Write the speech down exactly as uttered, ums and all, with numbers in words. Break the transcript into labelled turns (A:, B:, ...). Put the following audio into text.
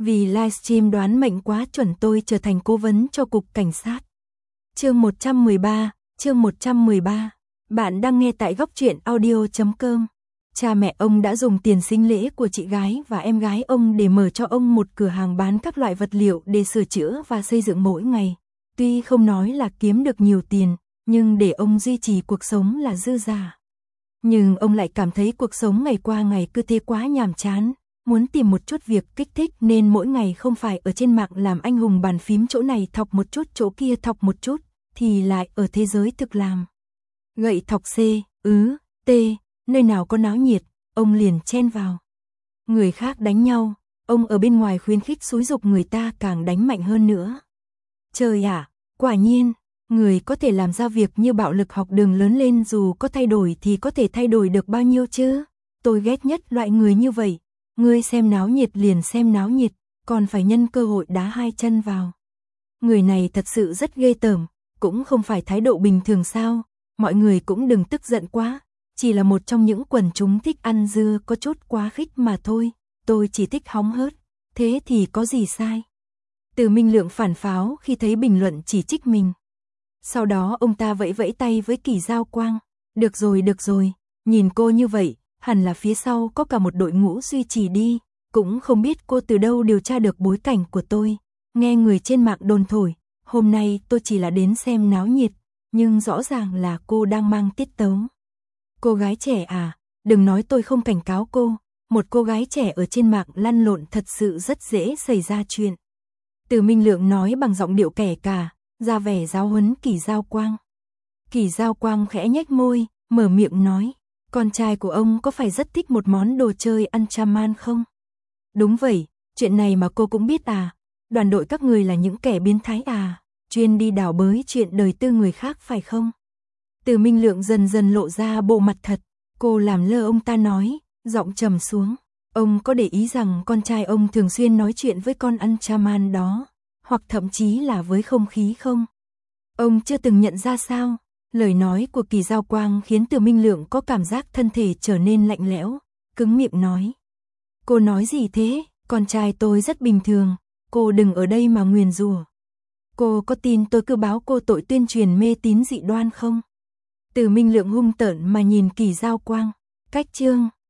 A: Vì livestream đoán mệnh quá chuẩn tôi trở thành cố vấn cho cục cảnh sát. Chương một trăm mười ba, chương một trăm mười ba. Bạn đang nghe tại góc truyện audio chấm com. Cha mẹ ông đã dùng tiền sinh lễ của chị gái và em gái ông để mở cho ông một cửa hàng bán các loại vật liệu để sửa chữa và xây dựng mỗi ngày. Tuy không nói là kiếm được nhiều tiền, nhưng để ông duy trì cuộc sống là dư giả. Nhưng ông lại cảm thấy cuộc sống ngày qua ngày cứ thế quá nhàm chán, muốn tìm một chút việc kích thích nên mỗi ngày không phải ở trên mạng làm anh hùng bàn phím chỗ này thọc một chút chỗ kia thọc một chút, thì lại ở thế giới thực làm. Gậy thọc C, ứ, T, nơi nào có náo nhiệt, ông liền chen vào. Người khác đánh nhau, ông ở bên ngoài khuyến khích xúi giục người ta càng đánh mạnh hơn nữa. Trời ạ, quả nhiên, người có thể làm ra việc như bạo lực học đường lớn lên dù có thay đổi thì có thể thay đổi được bao nhiêu chứ? Tôi ghét nhất loại người như vậy. Ngươi xem náo nhiệt liền xem náo nhiệt, còn phải nhân cơ hội đá hai chân vào. Người này thật sự rất ghê tởm, cũng không phải thái độ bình thường sao, mọi người cũng đừng tức giận quá, chỉ là một trong những quần chúng thích ăn dưa có chút quá khích mà thôi, tôi chỉ thích hóng hớt, thế thì có gì sai. Từ Minh Lượng phản pháo khi thấy bình luận chỉ trích mình. Sau đó ông ta vẫy vẫy tay với Kỳ Giao Quang, được rồi được rồi, nhìn cô như vậy, hẳn là phía sau có cả một đội ngũ duy trì đi, cũng không biết cô từ đâu điều tra được bối cảnh của tôi, nghe người trên mạng đồn thổi, hôm nay tôi chỉ là đến xem náo nhiệt, nhưng rõ ràng là cô đang mang tiết tấu. Cô gái trẻ à, đừng nói tôi không cảnh cáo cô, một cô gái trẻ ở trên mạng lăn lộn thật sự rất dễ xảy ra chuyện. Từ Minh Lượng nói bằng giọng điệu kẻ cả, ra vẻ giáo huấn Kỳ Giao Quang. Kỳ Giao Quang khẽ nhếch môi, mở miệng nói, con trai của ông có phải rất thích một món đồ chơi Anchaman không? Đúng vậy, chuyện này mà cô cũng biết à, đoàn đội các người là những kẻ biến thái à, chuyên đi đào bới chuyện đời tư người khác phải không? Từ Minh Lượng dần dần lộ ra bộ mặt thật, cô làm lơ ông ta nói, giọng trầm xuống, ông có để ý rằng con trai ông thường xuyên nói chuyện với con Anchaman đó, hoặc thậm chí là với không khí không? Ông chưa từng nhận ra sao? Lời nói của Kỳ Giao Quang khiến Từ Minh Lượng có cảm giác thân thể trở nên lạnh lẽo, cứng miệng nói. Cô nói gì thế? Con trai tôi rất bình thường, cô đừng ở đây mà nguyền rủa. Cô có tin tôi cứ báo cô tội tuyên truyền mê tín dị đoan không? Từ Minh Lượng hung tợn mà nhìn Kỳ Giao Quang, cách chương.